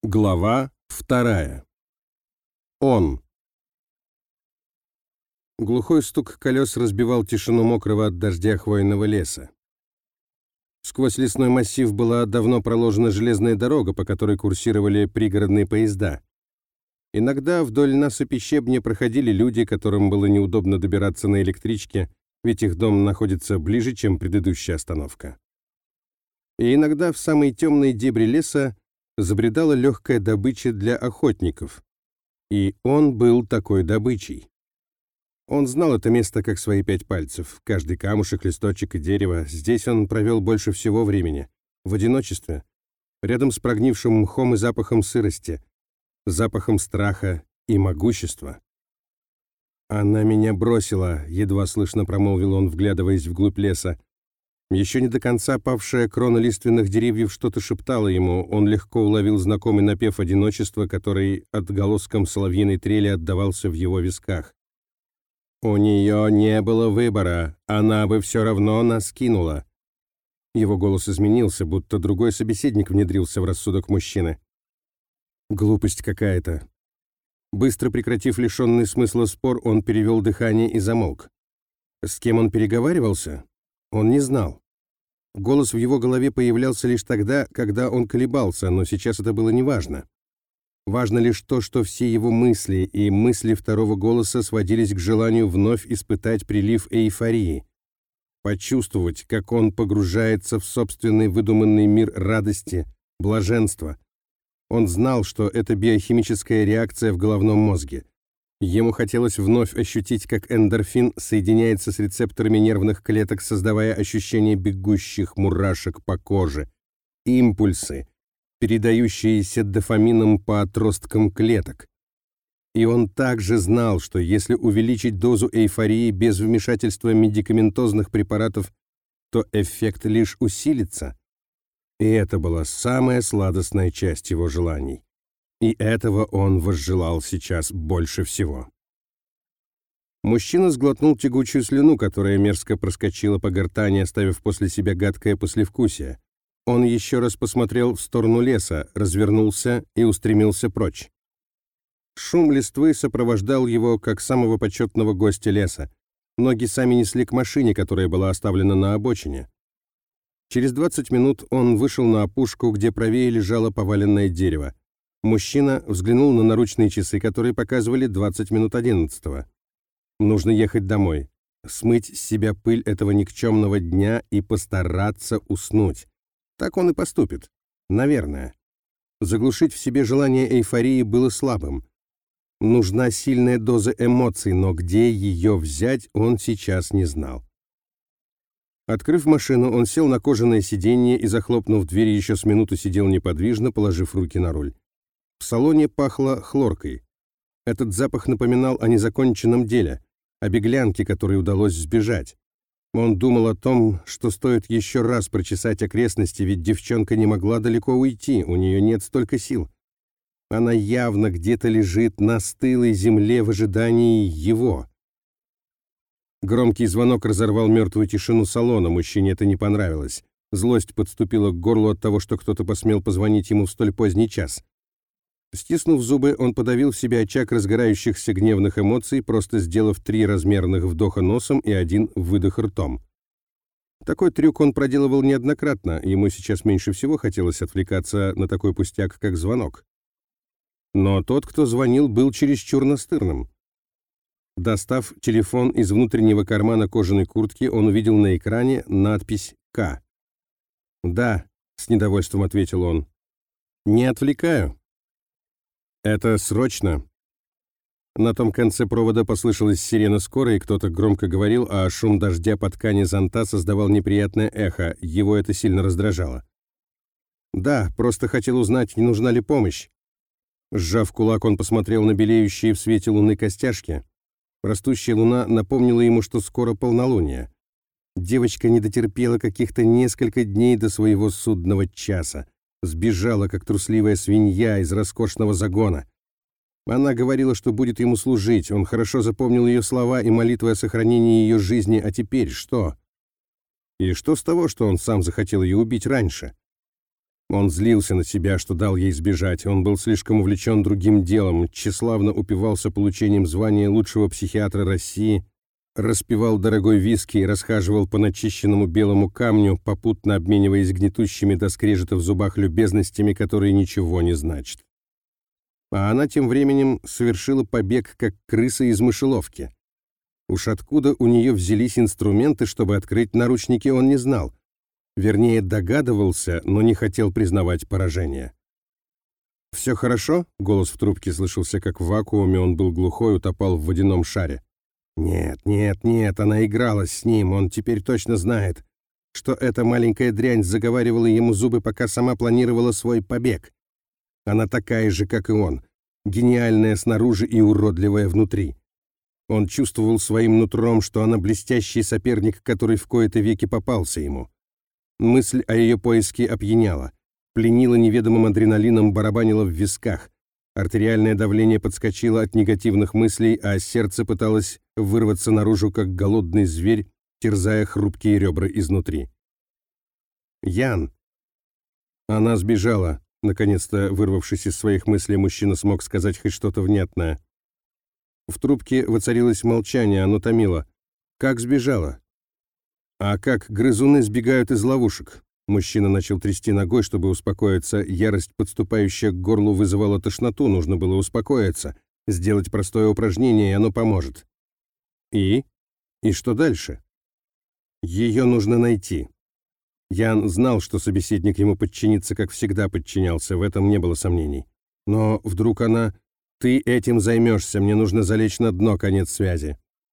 Глава 2. Он. Глухой стук колес разбивал тишину мокрого от дождя хвойного леса. Сквозь лесной массив была давно проложена железная дорога, по которой курсировали пригородные поезда. Иногда вдоль насыпи щебня проходили люди, которым было неудобно добираться на электричке, ведь их дом находится ближе, чем предыдущая остановка. И иногда в самые темные дебри леса забредала легкая добыча для охотников. И он был такой добычей. Он знал это место как свои 5 пальцев. Каждый камушек, листочек и дерево. Здесь он провел больше всего времени. В одиночестве. Рядом с прогнившим мхом и запахом сырости. Запахом страха и могущества. «Она меня бросила», — едва слышно промолвил он, вглядываясь вглубь леса. Еще не до конца павшая крона лиственных деревьев что-то шептала ему, он легко уловил знакомый напев одиночества, который отголоском соловьиной трели отдавался в его висках. «У нее не было выбора, она бы все равно нас кинула». Его голос изменился, будто другой собеседник внедрился в рассудок мужчины. «Глупость какая-то». Быстро прекратив лишенный смысла спор, он перевел дыхание и замолк. С кем он переговаривался? Он не знал. Голос в его голове появлялся лишь тогда, когда он колебался, но сейчас это было неважно. Важно лишь то, что все его мысли и мысли второго голоса сводились к желанию вновь испытать прилив эйфории, почувствовать, как он погружается в собственный выдуманный мир радости, блаженства. Он знал, что это биохимическая реакция в головном мозге. Ему хотелось вновь ощутить, как эндорфин соединяется с рецепторами нервных клеток, создавая ощущение бегущих мурашек по коже, импульсы, передающиеся дофамином по отросткам клеток. И он также знал, что если увеличить дозу эйфории без вмешательства медикаментозных препаратов, то эффект лишь усилится. И это была самая сладостная часть его желаний. И этого он возжелал сейчас больше всего. Мужчина сглотнул тягучую слюну, которая мерзко проскочила по гортани, оставив после себя гадкое послевкусие. Он еще раз посмотрел в сторону леса, развернулся и устремился прочь. Шум листвы сопровождал его, как самого почетного гостя леса. Ноги сами несли к машине, которая была оставлена на обочине. Через 20 минут он вышел на опушку, где правее лежало поваленное дерево. Мужчина взглянул на наручные часы, которые показывали 20 минут 11-го. Нужно ехать домой, смыть с себя пыль этого никчемного дня и постараться уснуть. Так он и поступит. Наверное. Заглушить в себе желание эйфории было слабым. Нужна сильная доза эмоций, но где ее взять, он сейчас не знал. Открыв машину, он сел на кожаное сиденье и, захлопнув дверь, еще с минуту сидел неподвижно, положив руки на руль. В салоне пахло хлоркой. Этот запах напоминал о незаконченном деле, о беглянке, которой удалось сбежать. Он думал о том, что стоит еще раз прочесать окрестности, ведь девчонка не могла далеко уйти, у нее нет столько сил. Она явно где-то лежит на стылой земле в ожидании его. Громкий звонок разорвал мертвую тишину салона, мужчине это не понравилось. Злость подступила к горлу от того, что кто-то посмел позвонить ему в столь поздний час. Стиснув зубы, он подавил в себе очаг разгорающихся гневных эмоций, просто сделав 3 размерных вдоха носом и 1 выдох ртом. Такой трюк он проделывал неоднократно, ему сейчас меньше всего хотелось отвлекаться на такой пустяк, как звонок. Но тот, кто звонил, был чересчур настырным. Достав телефон из внутреннего кармана кожаной куртки, он увидел на экране надпись «К». «Да», — с недовольством ответил он. «Не отвлекаю». «Это срочно». На том конце провода послышалась сирена скорой, и кто-то громко говорил, а шум дождя по ткани зонта создавал неприятное эхо, его это сильно раздражало. «Да, просто хотел узнать, не нужна ли помощь». Сжав кулак, он посмотрел на белеющие в свете луны костяшки. Растущая луна напомнила ему, что скоро полнолуние. Девочка не дотерпела каких-то несколько дней до своего судного часа. Сбежала, как трусливая свинья из роскошного загона. Она говорила, что будет ему служить. Он хорошо запомнил ее слова и молитвы о сохранении ее жизни, а теперь что? И что с того, что он сам захотел ее убить раньше? Он злился на себя, что дал ей сбежать. Он был слишком увлечен другим делом, тщеславно упивался получением звания лучшего психиатра России, распивал дорогой виски и расхаживал по начищенному белому камню, попутно обмениваясь гнетущими до скрежета в зубах любезностями, которые ничего не значат. А она тем временем совершила побег, как крыса из мышеловки. Уж откуда у нее взялись инструменты, чтобы открыть наручники, он не знал. Вернее, догадывался, но не хотел признавать поражение. «Все хорошо?» — голос в трубке слышался, как в вакууме, он был глухой, утопал в водяном шаре. Нет, нет, нет, она игралась с ним, он теперь точно знает, что эта маленькая дрянь заговаривала ему зубы, пока сама планировала свой побег. Она такая же, как и он, гениальная снаружи и уродливая внутри. Он чувствовал своим нутром, что она блестящий соперник, который в кои-то веки попался ему. Мысль о ее поиске опьяняла, пленила неведомым адреналином, барабанила в висках. Артериальное давление подскочило от негативных мыслей, а сердце пыталось вырваться наружу, как голодный зверь, терзая хрупкие ребра изнутри. «Ян!» Она сбежала. Наконец-то, вырвавшись из своих мыслей, мужчина смог сказать хоть что-то внятное. В трубке воцарилось молчание, оно томило. «Как сбежала?» «А как грызуны сбегают из ловушек?» Мужчина начал трясти ногой, чтобы успокоиться. Ярость, подступающая к горлу, вызывала тошноту. Нужно было успокоиться, сделать простое упражнение, и оно поможет. И? И что дальше? Ее нужно найти. Ян знал, что собеседник ему подчинится, как всегда подчинялся, в этом не было сомнений. Но вдруг она... «Ты этим займешься, мне нужно залечь на дно, конец связи».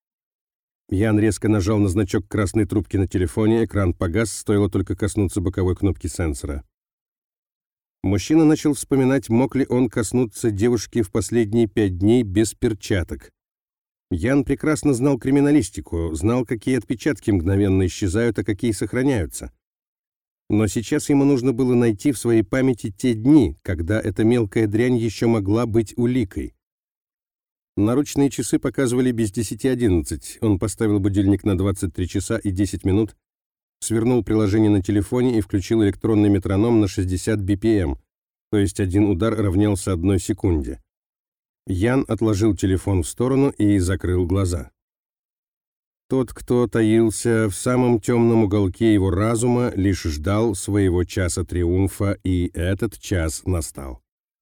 Ян резко нажал на значок красной трубки на телефоне, экран погас, стоило только коснуться боковой кнопки сенсора. Мужчина начал вспоминать, мог ли он коснуться девушки в последние 5 дней без перчаток. Ян прекрасно знал криминалистику, знал, какие отпечатки мгновенно исчезают, а какие сохраняются. Но сейчас ему нужно было найти в своей памяти те дни, когда эта мелкая дрянь еще могла быть уликой. Наручные часы показывали без 10:11. Он поставил будильник на 23 часа и 10 минут, свернул приложение на телефоне и включил электронный метроном на 60 BPM, то есть один удар равнялся 1 секунде. Ян отложил телефон в сторону и закрыл глаза. Тот, кто таился в самом темном уголке его разума, лишь ждал своего часа триумфа, и этот час настал.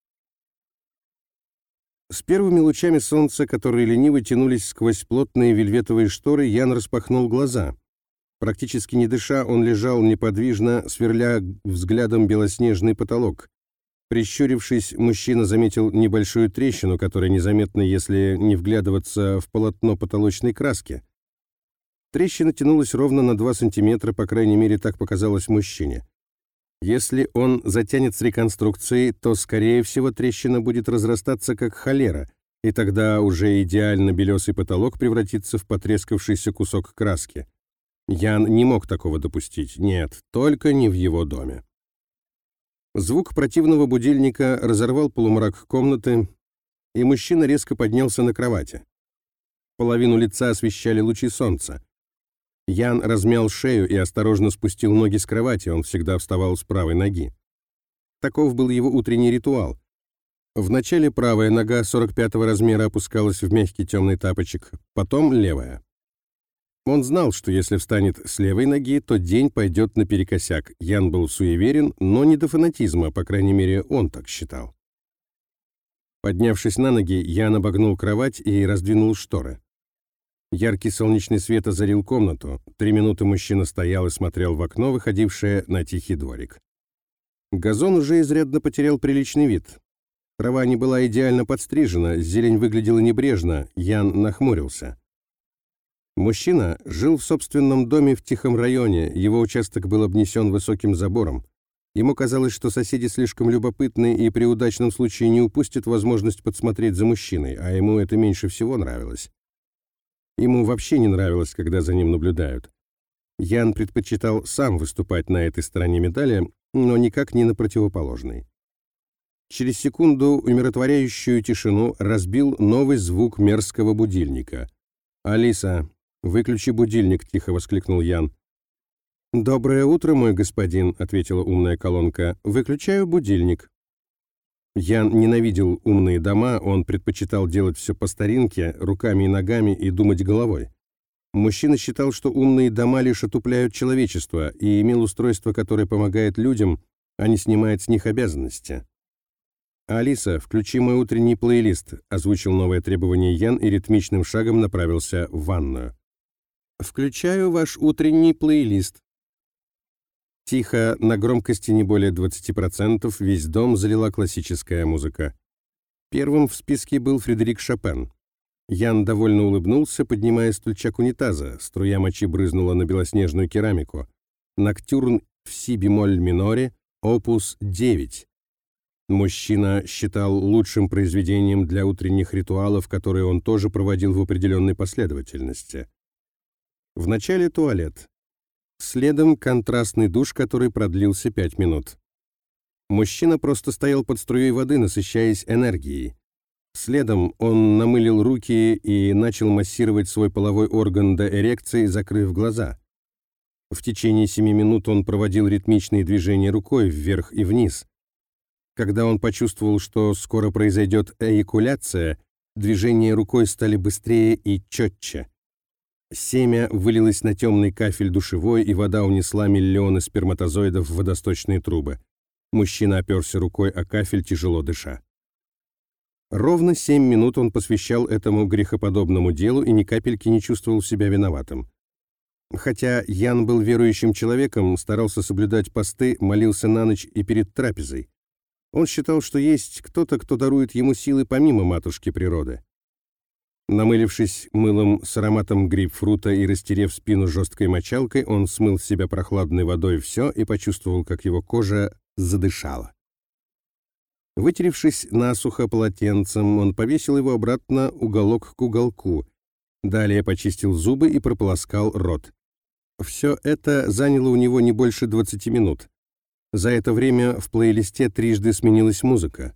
С первыми лучами солнца, которые лениво тянулись сквозь плотные вельветовые шторы, Ян распахнул глаза. Практически не дыша, он лежал неподвижно, сверля взглядом белоснежный потолок. Прищурившись, мужчина заметил небольшую трещину, которая незаметна, если не вглядываться в полотно потолочной краски. Трещина тянулась ровно на 2 сантиметра, по крайней мере, так показалось мужчине. Если он затянет с реконструкцией, то, скорее всего, трещина будет разрастаться как холера, и тогда уже идеально белесый потолок превратится в потрескавшийся кусок краски. Ян не мог такого допустить. Нет, только не в его доме. Звук противного будильника разорвал полумрак комнаты, и мужчина резко поднялся на кровати. Половину лица освещали лучи солнца. Ян размял шею и осторожно спустил ноги с кровати, он всегда вставал с правой ноги. Таков был его утренний ритуал. Вначале правая нога 45-го размера опускалась в мягкий темный тапочек, потом левая. Он знал, что если встанет с левой ноги, то день пойдет наперекосяк. Ян был суеверен, но не до фанатизма, по крайней мере, он так считал. Поднявшись на ноги, Ян обогнул кровать и раздвинул шторы. Яркий солнечный свет озарил комнату. 3 минуты мужчина стоял и смотрел в окно, выходившее на тихий дворик. Газон уже изрядно потерял приличный вид. Трава не была идеально подстрижена, зелень выглядела небрежно, Ян нахмурился. Мужчина жил в собственном доме в тихом районе, его участок был обнесен высоким забором. Ему казалось, что соседи слишком любопытны и при удачном случае не упустят возможность подсмотреть за мужчиной, а ему это меньше всего нравилось. Ему вообще не нравилось, когда за ним наблюдают. Ян предпочитал сам выступать на этой стороне медали, но никак не на противоположной. Через секунду умиротворяющую тишину разбил новый звук мерзкого будильника. «Алиса, выключи будильник», — тихо воскликнул Ян. «Доброе утро, мой господин», — ответила умная колонка. «Выключаю будильник». Ян ненавидел умные дома, он предпочитал делать все по старинке, руками и ногами и думать головой. Мужчина считал, что умные дома лишь отупляют человечество, и имел устройство, которое помогает людям, а не снимает с них обязанности. «Алиса, включи мой утренний плейлист», — озвучил новое требование Ян и ритмичным шагом направился в ванную. «Включаю ваш утренний плейлист». Тихо, на громкости не более 20%, весь дом залила классическая музыка. Первым в списке был Фредерик Шопен. Ян довольно улыбнулся, поднимая стульчак унитаза. Струя мочи брызнула на белоснежную керамику. Ноктюрн в си-бемоль миноре, опус 9. Мужчина считал лучшим произведением для утренних ритуалов, которые он тоже проводил в определенной последовательности. Вначале туалет. Следом контрастный душ, который продлился 5 минут. Мужчина просто стоял под струей воды, насыщаясь энергией. Следом он намылил руки и начал массировать свой половой орган до эрекции, закрыв глаза. В течение 7 минут он проводил ритмичные движения рукой вверх и вниз. Когда он почувствовал, что скоро произойдет эякуляция, движения рукой стали быстрее и четче. Семя вылилось на темный кафель душевой, и вода унесла миллионы сперматозоидов в водосточные трубы. Мужчина оперся рукой о кафель, тяжело дыша. Ровно 7 минут он посвящал этому грехоподобному делу и ни капельки не чувствовал себя виноватым. Хотя Ян был верующим человеком, старался соблюдать посты, молился на ночь и перед трапезой. Он считал, что есть кто-то, кто дарует ему силы помимо матушки природы. Намылившись мылом с ароматом грейпфрута и растерев спину жесткой мочалкой, он смыл с себя прохладной водой все и почувствовал, как его кожа задышала. Вытеревшись насухо полотенцем, он повесил его обратно уголок к уголку. Далее почистил зубы и прополоскал рот. Все это заняло у него не больше 20 минут. За это время в плейлисте трижды сменилась музыка.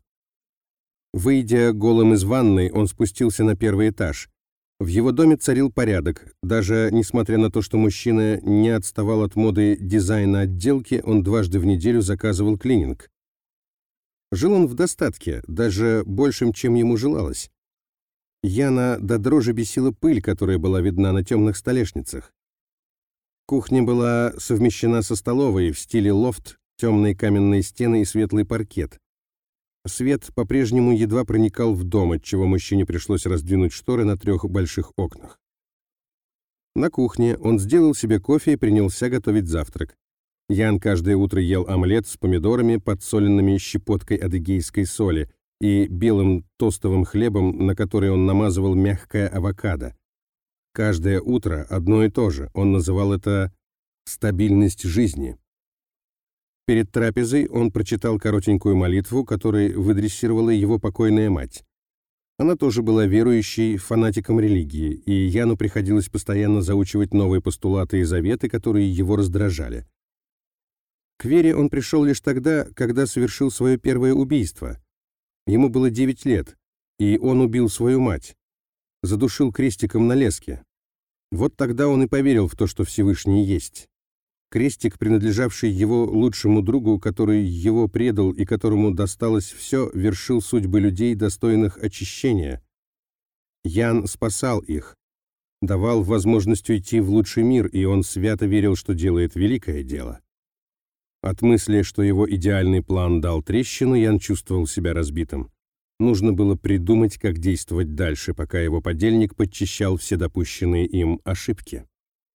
Выйдя голым из ванной, он спустился на первый этаж. В его доме царил порядок. Даже несмотря на то, что мужчина не отставал от моды дизайна отделки, он дважды в неделю заказывал клининг. Жил он в достатке, даже большим, чем ему желалось. Яна до дрожи бесила пыль, которая была видна на темных столешницах. Кухня была совмещена со столовой в стиле лофт, темные каменные стены и светлый паркет. Свет по-прежнему едва проникал в дом, отчего мужчине пришлось раздвинуть шторы на 3 больших окнах. На кухне он сделал себе кофе и принялся готовить завтрак. Ян каждое утро ел омлет с помидорами, подсоленными щепоткой адыгейской соли, и белым тостовым хлебом, на который он намазывал мягкое авокадо. Каждое утро одно и то же, он называл это «стабильность жизни». Перед трапезой он прочитал коротенькую молитву, которой выдрессировала его покойная мать. Она тоже была верующей, фанатиком религии, и Яну приходилось постоянно заучивать новые постулаты и заветы, которые его раздражали. К вере он пришел лишь тогда, когда совершил свое первое убийство. Ему было 9 лет, и он убил свою мать. Задушил крестиком на леске. Вот тогда он и поверил в то, что Всевышний есть. Крестик, принадлежавший его лучшему другу, который его предал и которому досталось все, вершил судьбы людей, достойных очищения. Ян спасал их, давал возможность уйти в лучший мир, и он свято верил, что делает великое дело. От мысли, что его идеальный план дал трещину, Ян чувствовал себя разбитым. Нужно было придумать, как действовать дальше, пока его подельник подчищал все допущенные им ошибки.